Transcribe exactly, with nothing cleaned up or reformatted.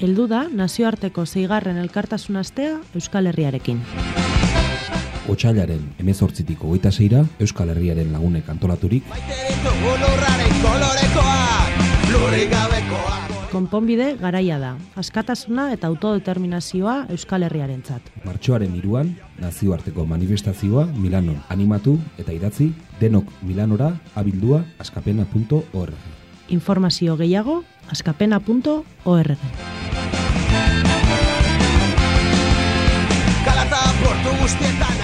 Heldu da nazioarteko seigarren elkartasun astea Euskal Herriarekin. Otsailaren hemezortzitik hogeita seira Euskal Herriaren lagunek antolaturik konponbide garaia da, askatasuna eta autodeterminazioa Euskal Herriarentzat. Martxoaren hiruan nazioarteko manifestazioa Milanon animatu eta idatzi denok Milanora abildua askapena puntu org. Informazio gehiago askapena puntu org. Kalata portu guztietan